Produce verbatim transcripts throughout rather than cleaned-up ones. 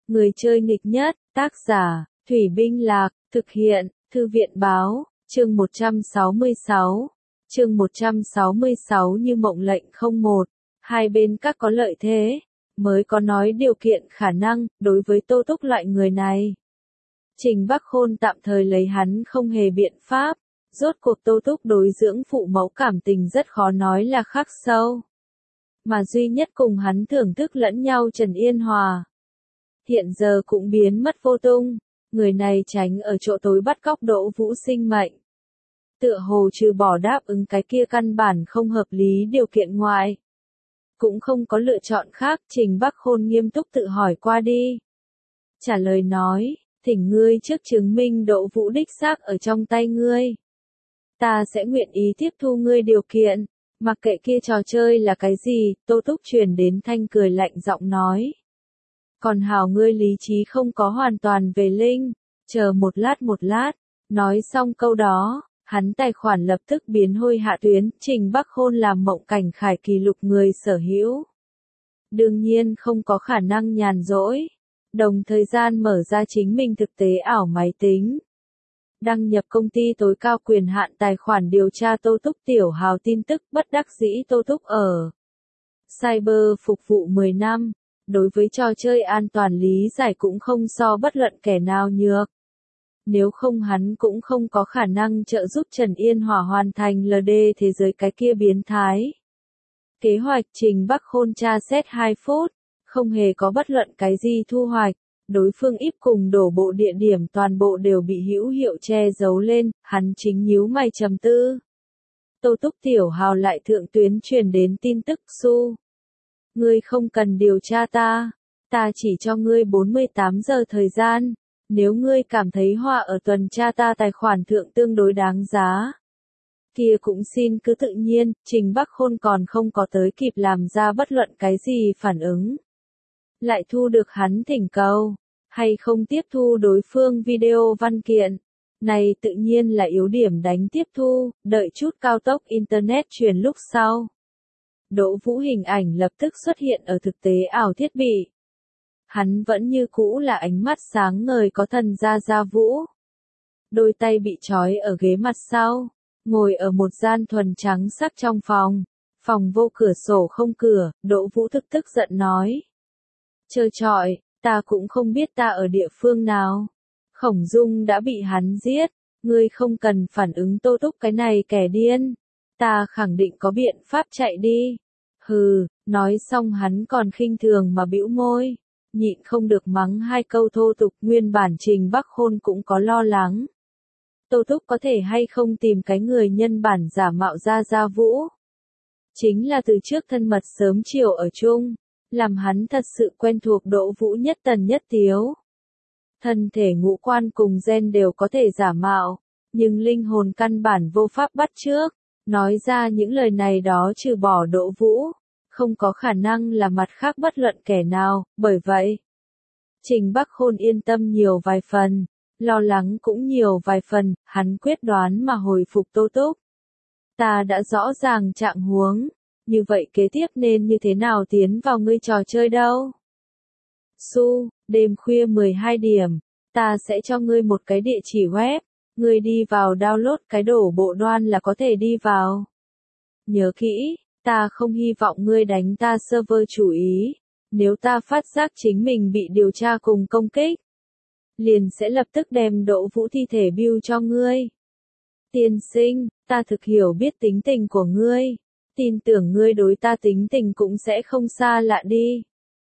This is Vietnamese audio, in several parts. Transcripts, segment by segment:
Người chơi nghịch nhất, tác giả, Thủy Binh Lạc, thực hiện, Thư viện báo, chương một trăm sáu mươi sáu. Chương một trăm sáu mươi sáu như mộng lệnh không một. Hai bên các có lợi thế, mới có nói điều kiện khả năng, đối với Tô Túc loại người này. Trình Bắc Khôn tạm thời lấy hắn không hề biện pháp, rốt cuộc Tô Túc đối dưỡng phụ mẫu cảm tình rất khó nói là khắc sâu. Mà duy nhất cùng hắn thưởng thức lẫn nhau Trần Yên Hòa. Hiện giờ cũng biến mất vô tung, người này tránh ở chỗ tối bắt cóc Đỗ Vũ sinh mệnh. Tựa hồ trừ bỏ đáp ứng cái kia căn bản không hợp lý điều kiện ngoài. Cũng không có lựa chọn khác, Trình Bắc Khôn nghiêm túc tự hỏi qua đi. Trả lời nói, thỉnh ngươi trước chứng minh Đỗ Vũ đích xác ở trong tay ngươi. Ta sẽ nguyện ý tiếp thu ngươi điều kiện, mặc kệ kia trò chơi là cái gì, Tô Túc truyền đến thanh cười lạnh giọng nói. Còn hảo ngươi lý trí không có hoàn toàn về linh, chờ một lát một lát, nói xong câu đó, hắn tài khoản lập tức biến hôi hạ tuyến, Trình Bắc Khôn làm mộng cảnh khải kỷ lục người sở hữu. Đương nhiên không có khả năng nhàn rỗi, đồng thời gian mở ra chính mình thực tế ảo máy tính. Đăng nhập công ty tối cao quyền hạn tài khoản điều tra Tô Túc tiểu hào tin tức bất đắc dĩ Tô Túc ở Cyber phục vụ mười năm. Đối với trò chơi an toàn lý giải cũng không so bất luận kẻ nào nhược. Nếu không hắn cũng không có khả năng trợ giúp Trần Yên Hòa hoàn thành lờ đê thế giới cái kia biến thái. Kế hoạch Trình Bắc Khôn tra xét hai phút, không hề có bất luận cái gì thu hoạch. Đối phương íp cùng đổ bộ địa điểm toàn bộ đều bị hữu hiệu che giấu lên, hắn chính nhíu mày trầm tư. Tô Túc tiểu hào lại thượng tuyến truyền đến tin tức su. Ngươi không cần điều tra ta, ta chỉ cho ngươi bốn mươi tám giờ thời gian, nếu ngươi cảm thấy họa ở tuần tra ta tài khoản thượng tương đối đáng giá. Kia cũng xin cứ tự nhiên, Trình Bắc Khôn còn không có tới kịp làm ra bất luận cái gì phản ứng. Lại thu được hắn thỉnh cầu, hay không tiếp thu đối phương video văn kiện. Này tự nhiên là yếu điểm đánh tiếp thu, đợi chút cao tốc Internet truyền lúc sau. Đỗ Vũ hình ảnh lập tức xuất hiện ở thực tế ảo thiết bị. Hắn vẫn như cũ là ánh mắt sáng ngời có thần Gia Gia Vũ. Đôi tay bị trói ở ghế mặt sau, ngồi ở một gian thuần trắng sắc trong phòng. Phòng vô cửa sổ không cửa, Đỗ Vũ thực tức giận nói. Trơ trọi, ta cũng không biết ta ở địa phương nào. Khổng Dung đã bị hắn giết, ngươi không cần phản ứng Tô Túc cái này kẻ điên. Ta khẳng định có biện pháp chạy đi. Hừ, nói xong hắn còn khinh thường mà bĩu môi, nhịn không được mắng hai câu thô tục. Nguyên bản Trình Bắc Khôn cũng có lo lắng. Tô Túc có thể hay không tìm cái người nhân bản giả mạo Gia Gia Vũ. Chính là từ trước thân mật sớm chiều ở chung, làm hắn thật sự quen thuộc Đỗ Vũ nhất tần nhất tiếu. Thân thể ngũ quan cùng gen đều có thể giả mạo, nhưng linh hồn căn bản vô pháp bắt chước. Nói ra những lời này đó trừ bỏ Đỗ Vũ, không có khả năng là mặt khác bất luận kẻ nào, bởi vậy. Trình Bắc Khôn yên tâm nhiều vài phần, lo lắng cũng nhiều vài phần, hắn quyết đoán mà hồi phục Tô Túc. Ta đã rõ ràng trạng huống, như vậy kế tiếp nên như thế nào tiến vào ngươi trò chơi đâu? Su, đêm khuya mười hai điểm, ta sẽ cho ngươi một cái địa chỉ web. Ngươi đi vào download cái đổ bộ đoan là có thể đi vào. Nhớ kỹ, ta không hy vọng ngươi đánh ta server chủ ý. Nếu ta phát giác chính mình bị điều tra cùng công kích, liền sẽ lập tức đem Đỗ Vũ thi thể bill cho ngươi. Tiên sinh, ta thực hiểu biết tính tình của ngươi. Tin tưởng ngươi đối ta tính tình cũng sẽ không xa lạ đi.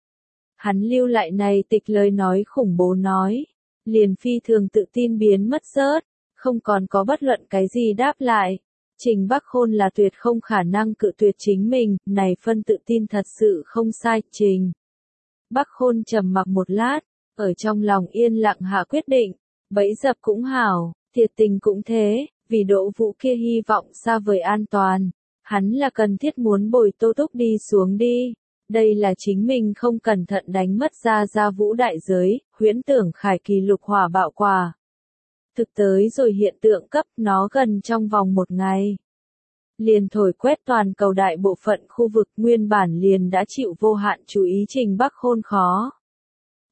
Hắn lưu lại này tịch lời nói khủng bố nói. Liền phi thường tự tin biến mất rớt. Không còn có bất luận cái gì đáp lại. Trình Bắc Khôn là tuyệt không khả năng cự tuyệt chính mình, này phân tự tin thật sự không sai. Trình Bắc Khôn trầm mặc một lát, ở trong lòng yên lặng hạ quyết định, bẫy dập cũng hảo, thiệt tình cũng thế, vì Đỗ Vũ kia hy vọng xa vời an toàn, hắn là cần thiết muốn bồi Tô Túc đi xuống đi. Đây là chính mình không cẩn thận đánh mất Gia Gia Vũ đại giới, huyễn tưởng khải kỳ lục hỏa bạo quả. Thực tới rồi hiện tượng cấp nó gần trong vòng một ngày. Liền thổi quét toàn cầu đại bộ phận khu vực nguyên bản liền đã chịu vô hạn chú ý Trình Bắc Khôn khó.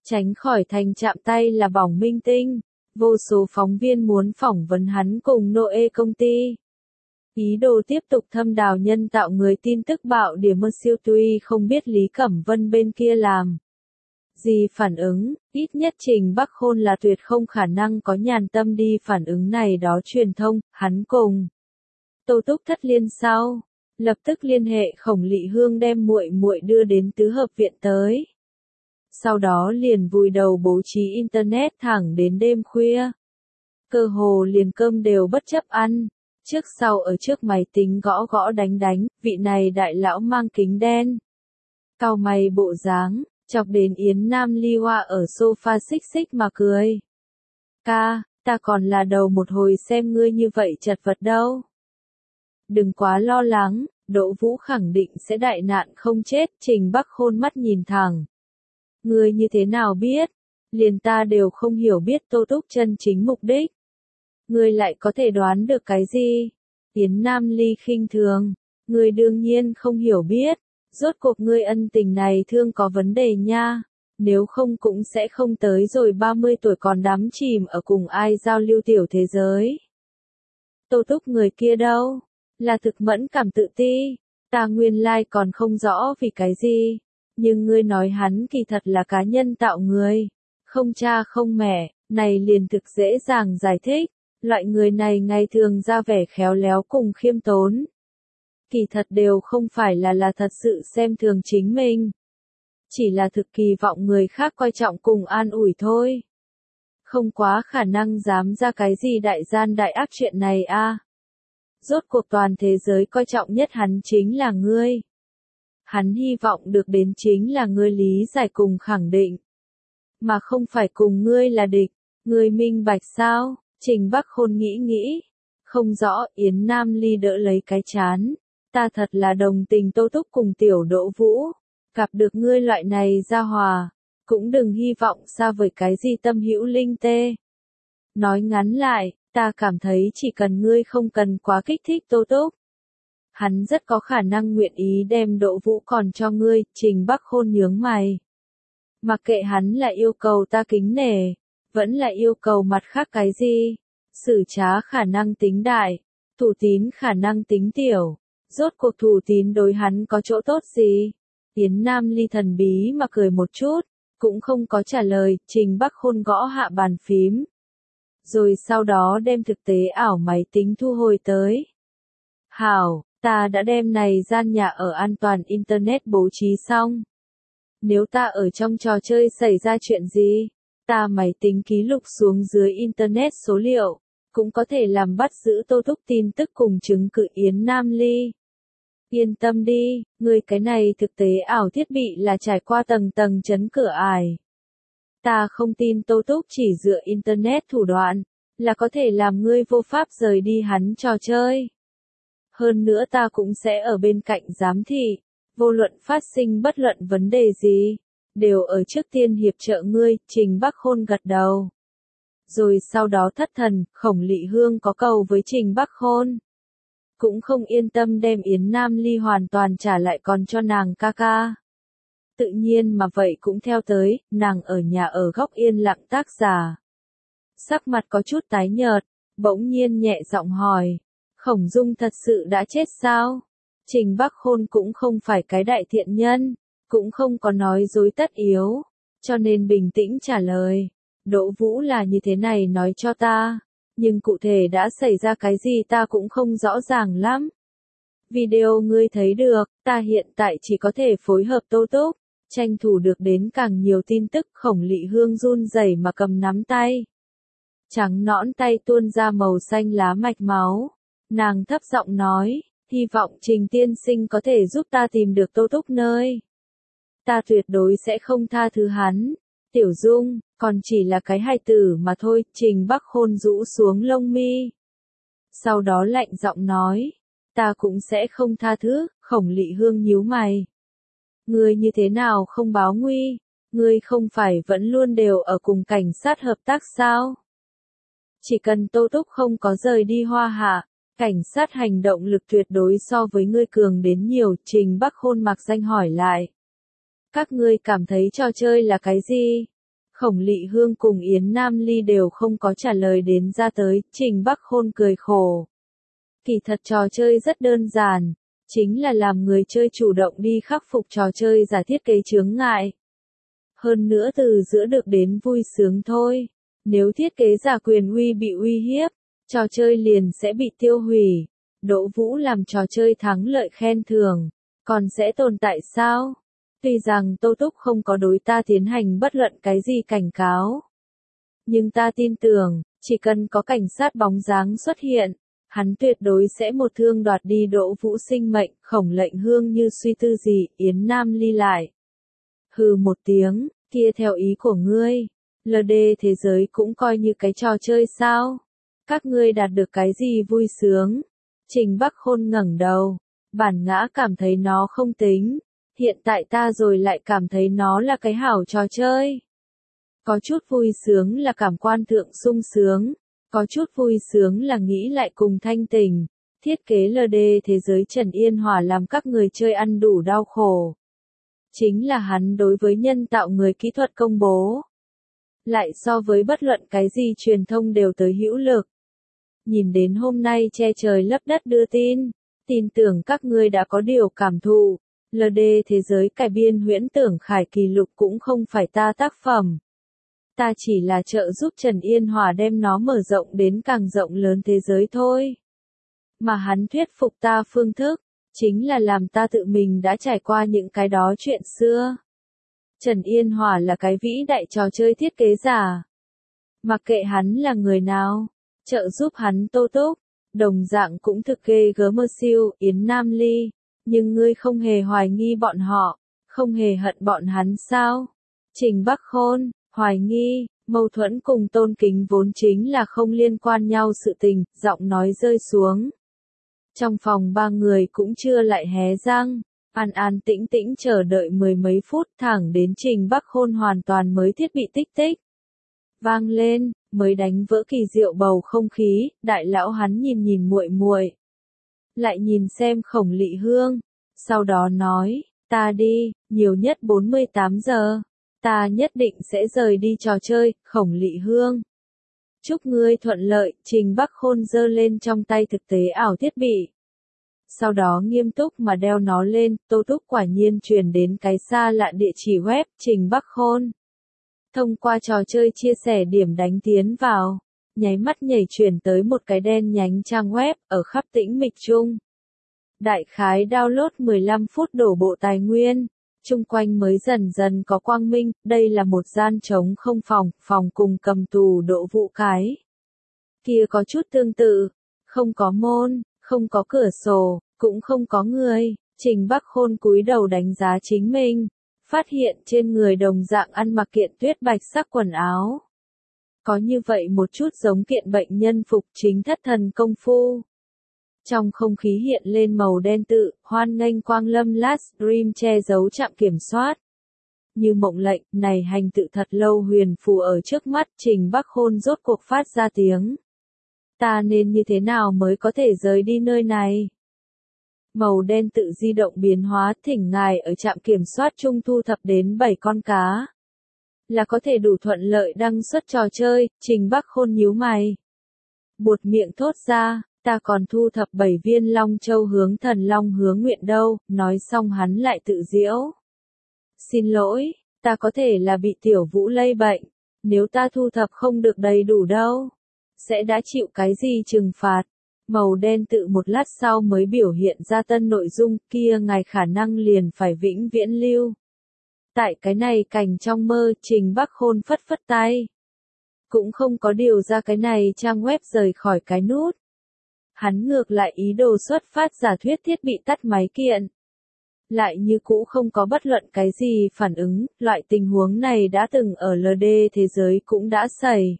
Tránh khỏi thành chạm tay là bỏng minh tinh. Vô số phóng viên muốn phỏng vấn hắn cùng Noe công ty. Ý đồ tiếp tục thâm đào nhân tạo người tin tức bạo điểm mơ siêu tuy không biết Lý Cẩm Vân bên kia làm gì phản ứng, ít nhất Trình Bắc Khôn là tuyệt không khả năng có nhàn tâm đi phản ứng này đó truyền thông, hắn cùng Tô Túc thất liên sau, lập tức liên hệ Khổng Lị Hương đem muội muội đưa đến tứ hợp viện tới. Sau đó liền vùi đầu bố trí internet thẳng đến đêm khuya. Cơ hồ liền cơm đều bất chấp ăn, trước sau ở trước máy tính gõ gõ đánh đánh, vị này đại lão mang kính đen. Cau mày bộ dáng, chọc đến Yến Nam Ly Hoa ở sofa xích xích mà cười. Ca, ta còn là đầu một hồi xem ngươi như vậy chật vật đâu. Đừng quá lo lắng, Đỗ Vũ khẳng định sẽ đại nạn không chết, Trình Bắc Khôn mắt nhìn thẳng. Ngươi như thế nào biết? Liền ta đều không hiểu biết Tô Túc chân chính mục đích. Ngươi lại có thể đoán được cái gì? Yến Nam Ly khinh thường. Ngươi đương nhiên không hiểu biết. Rốt cuộc ngươi ân tình này thương có vấn đề nha. Nếu không cũng sẽ không tới rồi ba mươi tuổi còn đắm chìm ở cùng ai giao lưu tiểu thế giới. Tô Túc người kia đâu? Là thực mẫn cảm tự ti. Ta nguyên lai còn không rõ vì cái gì. Nhưng ngươi nói hắn kỳ thật là cá nhân tạo người. Không cha không mẹ, này liền thực dễ dàng giải thích. Loại người này ngày thường ra vẻ khéo léo cùng khiêm tốn. Kỳ thật đều không phải là là thật sự xem thường chính mình. Chỉ là thực kỳ vọng người khác coi trọng cùng an ủi thôi. Không quá khả năng dám ra cái gì đại gian đại ác chuyện này a. Rốt cuộc toàn thế giới coi trọng nhất hắn chính là ngươi. Hắn hy vọng được đến chính là ngươi lý giải cùng khẳng định. Mà không phải cùng ngươi là địch. Ngươi minh bạch sao? Trình Bắc Khôn nghĩ nghĩ. Không rõ, Yến Nam Ly đỡ lấy cái chán. Ta thật là đồng tình Tô Túc cùng tiểu Đỗ Vũ. Gặp được ngươi loại này ra hòa. Cũng đừng hy vọng xa vời cái gì tâm hữu linh tê. Nói ngắn lại, ta cảm thấy chỉ cần ngươi không cần quá kích thích Tô Túc. Hắn rất có khả năng nguyện ý đem Đỗ Vũ còn cho ngươi, Trình Bắc Khôn nhướng mày. Mặc kệ hắn là yêu cầu ta kính nể, vẫn là yêu cầu mặt khác cái gì. Sử trá khả năng tính đại, thủ tín khả năng tính tiểu. Rốt cuộc thủ tín đối hắn có chỗ tốt gì? Yến Nam Ly thần bí mà cười một chút, cũng không có trả lời, Trình Bắc Khôn gõ hạ bàn phím. Rồi sau đó đem thực tế ảo máy tính thu hồi tới. Hảo, ta đã đem này gian nhà ở an toàn Internet bố trí xong. Nếu ta ở trong trò chơi xảy ra chuyện gì, ta máy tính ký lục xuống dưới Internet số liệu, cũng có thể làm bắt giữ Tô Túc tin tức cùng chứng cứ Yến Nam Ly. Yên tâm đi, ngươi cái này thực tế ảo thiết bị là trải qua tầng tầng chấn cửa ải. Ta không tin Tô Túc chỉ dựa Internet thủ đoạn, là có thể làm ngươi vô pháp rời đi hắn trò chơi. Hơn nữa ta cũng sẽ ở bên cạnh giám thị, vô luận phát sinh bất luận vấn đề gì, đều ở trước tiên hiệp trợ ngươi, Trình Bắc Khôn gật đầu. Rồi sau đó thất thần, Khổng Lị Hương có cầu với Trình Bắc Khôn. Cũng không yên tâm đem Yến Nam Ly hoàn toàn trả lại còn cho nàng ca ca. Tự nhiên mà vậy cũng theo tới, nàng ở nhà ở góc yên lặng tác giả. Sắc mặt có chút tái nhợt, bỗng nhiên nhẹ giọng hỏi. Khổng Dung thật sự đã chết sao? Trình Bắc Khôn cũng không phải cái đại thiện nhân, cũng không có nói dối tất yếu, cho nên bình tĩnh trả lời. Đỗ Vũ là như thế này nói cho ta, nhưng cụ thể đã xảy ra cái gì ta cũng không rõ ràng lắm. Video ngươi thấy được, ta hiện tại chỉ có thể phối hợp Tô Túc, tranh thủ được đến càng nhiều tin tức. Khổng Lị Hương run rẩy mà cầm nắm tay. Trắng nõn tay tuôn ra màu xanh lá mạch máu. Nàng thấp giọng nói, hy vọng Trình tiên sinh có thể giúp ta tìm được Tô Túc nơi. Ta tuyệt đối sẽ không tha thứ hắn. Tiểu Dung, còn chỉ là cái hài tử mà thôi. Trình Bắc Khôn rũ xuống lông mi. Sau đó lạnh giọng nói, ta cũng sẽ không tha thứ. Khổng Lị Hương nhíu mày. Ngươi như thế nào không báo nguy? Ngươi không phải vẫn luôn đều ở cùng cảnh sát hợp tác sao? Chỉ cần Tô Túc không có rời đi Hoa Hạ, cảnh sát hành động lực tuyệt đối so với ngươi cường đến nhiều. Trình Bắc Khôn mặc danh hỏi lại. Các ngươi cảm thấy trò chơi là cái gì? Khổng Lị Hương cùng Yến Nam Ly đều không có trả lời đến ra tới, Trình Bắc Khôn cười khổ. Kỳ thật trò chơi rất đơn giản, chính là làm người chơi chủ động đi khắc phục trò chơi giả thiết kế chướng ngại. Hơn nữa từ giữa được đến vui sướng thôi. Nếu thiết kế giả quyền uy bị uy hiếp, trò chơi liền sẽ bị tiêu hủy. Đỗ Vũ làm trò chơi thắng lợi khen thưởng, còn sẽ tồn tại sao? Tuy rằng Tô Túc không có đối ta tiến hành bất luận cái gì cảnh cáo. Nhưng ta tin tưởng, chỉ cần có cảnh sát bóng dáng xuất hiện, hắn tuyệt đối sẽ một thương đoạt đi Đỗ Vũ sinh mệnh. Khổng Lệnh Hương như suy tư gì, Yến Nam Ly lại. Hừ một tiếng, kia theo ý của ngươi, lờ đê thế giới cũng coi như cái trò chơi sao? Các ngươi đạt được cái gì vui sướng? Trình Bắc Khôn ngẩng đầu, bản ngã cảm thấy nó không tính, hiện tại ta rồi lại cảm thấy nó là cái hảo trò chơi. Có chút vui sướng là cảm quan thượng sung sướng, có chút vui sướng là nghĩ lại cùng thanh tình. Thiết kế lờ đê thế giới Trần Yên Hòa làm các người chơi ăn đủ đau khổ. Chính là hắn đối với nhân tạo người kỹ thuật công bố. Lại so với bất luận cái gì truyền thông đều tới hữu lực. Nhìn đến hôm nay che trời lấp đất đưa tin, tin tưởng các ngươi đã có điều cảm thụ. lờ đê thế giới cải biên huyễn tưởng khải kỳ lục cũng không phải ta tác phẩm. Ta chỉ là trợ giúp Trần Yên Hòa đem nó mở rộng đến càng rộng lớn thế giới thôi. Mà hắn thuyết phục ta phương thức, chính là làm ta tự mình đã trải qua những cái đó chuyện xưa. Trần Yên Hòa là cái vĩ đại trò chơi thiết kế giả. Mặc kệ hắn là người nào, trợ giúp hắn Tô Túc, đồng dạng cũng thực ghê gớm mơ siêu, Yến Nam Ly. Nhưng ngươi không hề hoài nghi bọn họ, không hề hận bọn hắn sao? Trình Bắc Khôn, hoài nghi, mâu thuẫn cùng tôn kính vốn chính là không liên quan nhau sự tình, giọng nói rơi xuống. Trong phòng ba người cũng chưa lại hé răng, an an tĩnh tĩnh chờ đợi mười mấy phút thẳng đến Trình Bắc Khôn hoàn toàn mới thiết bị tích tích. Vang lên, mới đánh vỡ kỳ diệu bầu không khí, đại lão hắn nhìn nhìn muội muội, lại nhìn xem Khổng Lị Hương, sau đó nói, ta đi, nhiều nhất bốn mươi tám giờ, ta nhất định sẽ rời đi trò chơi. Khổng Lị Hương. Chúc ngươi thuận lợi. Trình Bắc Khôn giơ lên trong tay thực tế ảo thiết bị. Sau đó nghiêm túc mà đeo nó lên, Tô Túc quả nhiên truyền đến cái xa lạ địa chỉ web, Trình Bắc Khôn. Thông qua trò chơi chia sẻ điểm đánh tiến vào, nháy mắt nhảy chuyển tới một cái đen nhánh trang web, ở khắp tĩnh mịch chung. Đại khái download mười lăm phút đổ bộ tài nguyên, chung quanh mới dần dần có quang minh, đây là một gian trống không phòng, phòng cùng cầm tù Đỗ Vũ cái. Kia có chút tương tự, không có môn, không có cửa sổ, cũng không có người. Trình Bắc Khôn cúi đầu đánh giá chính mình, phát hiện trên người đồng dạng ăn mặc kiện tuyết bạch sắc quần áo. Có như vậy một chút giống kiện bệnh nhân phục chính thất thần công phu. Trong không khí hiện lên màu đen tự, hoan nghênh quang lâm last dream che giấu trạm kiểm soát. Như mộng lệnh, này hành tự thật lâu huyền phù ở trước mắt, Trình Bắc Khôn rốt cuộc phát ra tiếng. Ta nên như thế nào mới có thể rời đi nơi này? Màu đen tự di động biến hóa, thỉnh ngài ở trạm kiểm soát trung thu thập đến bảy con cá. Là có thể đủ thuận lợi đăng xuất trò chơi. Trình Bắc Khôn nhíu mày, buột miệng thốt ra, ta còn thu thập bảy viên Long Châu hướng thần Long hướng nguyện đâu. Nói xong hắn lại tự giễu. Xin lỗi, ta có thể là bị Tiểu Vũ lây bệnh, nếu ta thu thập không được đầy đủ đâu, sẽ đã chịu cái gì trừng phạt. Màu đen tự một lát sau mới biểu hiện ra tân nội dung, kia ngài khả năng liền phải vĩnh viễn lưu. Tại cái này cảnh trong mơ, Trình Bắc Khôn phất phất tay. Cũng không có điều ra cái này trang web rời khỏi cái nút. Hắn ngược lại ý đồ xuất phát giả thuyết thiết bị tắt máy kiện. Lại như cũ không có bất luận cái gì phản ứng, loại tình huống này đã từng ở lờ đê thế giới cũng đã xảy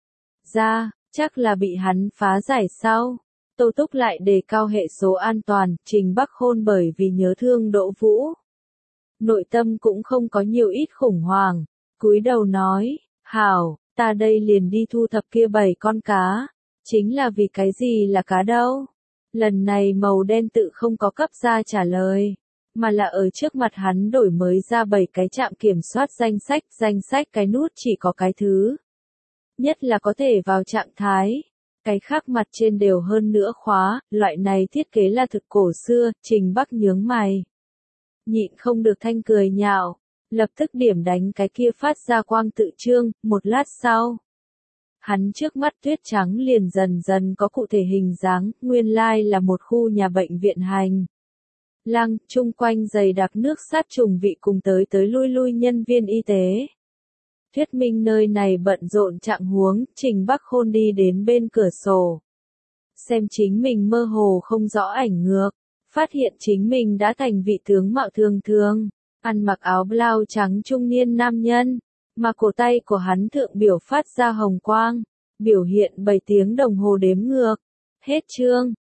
ra, chắc là bị hắn phá giải sau. Tô Túc lại đề cao hệ số an toàn, Trình Bắc Khôn bởi vì nhớ thương Đỗ Vũ. Nội tâm cũng không có nhiều ít khủng hoảng, cúi đầu nói, hảo, ta đây liền đi thu thập kia bảy con cá, chính là vì cái gì là cá đâu? Lần này màu đen tự không có cấp ra trả lời, mà là ở trước mặt hắn đổi mới ra bảy cái trạm kiểm soát danh sách, danh sách cái nút chỉ có cái thứ nhất là có thể vào trạng thái. Cái khác mặt trên đều hơn nữa khóa, loại này thiết kế là thực cổ xưa, Trình Bắc nhướng mày. Nhịn không được thanh cười nhạo, lập tức điểm đánh cái kia phát ra quang tự chương, một lát sau. Hắn trước mắt tuyết trắng liền dần dần có cụ thể hình dáng, nguyên lai là một khu nhà bệnh viện hành. Lang, chung quanh dày đặc nước sát trùng vị cùng tới tới lui lui nhân viên y tế. Thuyết minh nơi này bận rộn trạng huống, Trình Bắc Khôn đi đến bên cửa sổ. Xem chính mình mơ hồ không rõ ảnh ngược, phát hiện chính mình đã thành vị tướng mạo thường thường, ăn mặc áo blau trắng trung niên nam nhân, mà cổ tay của hắn thượng biểu phát ra hồng quang, biểu hiện bảy tiếng đồng hồ đếm ngược. Hết chương.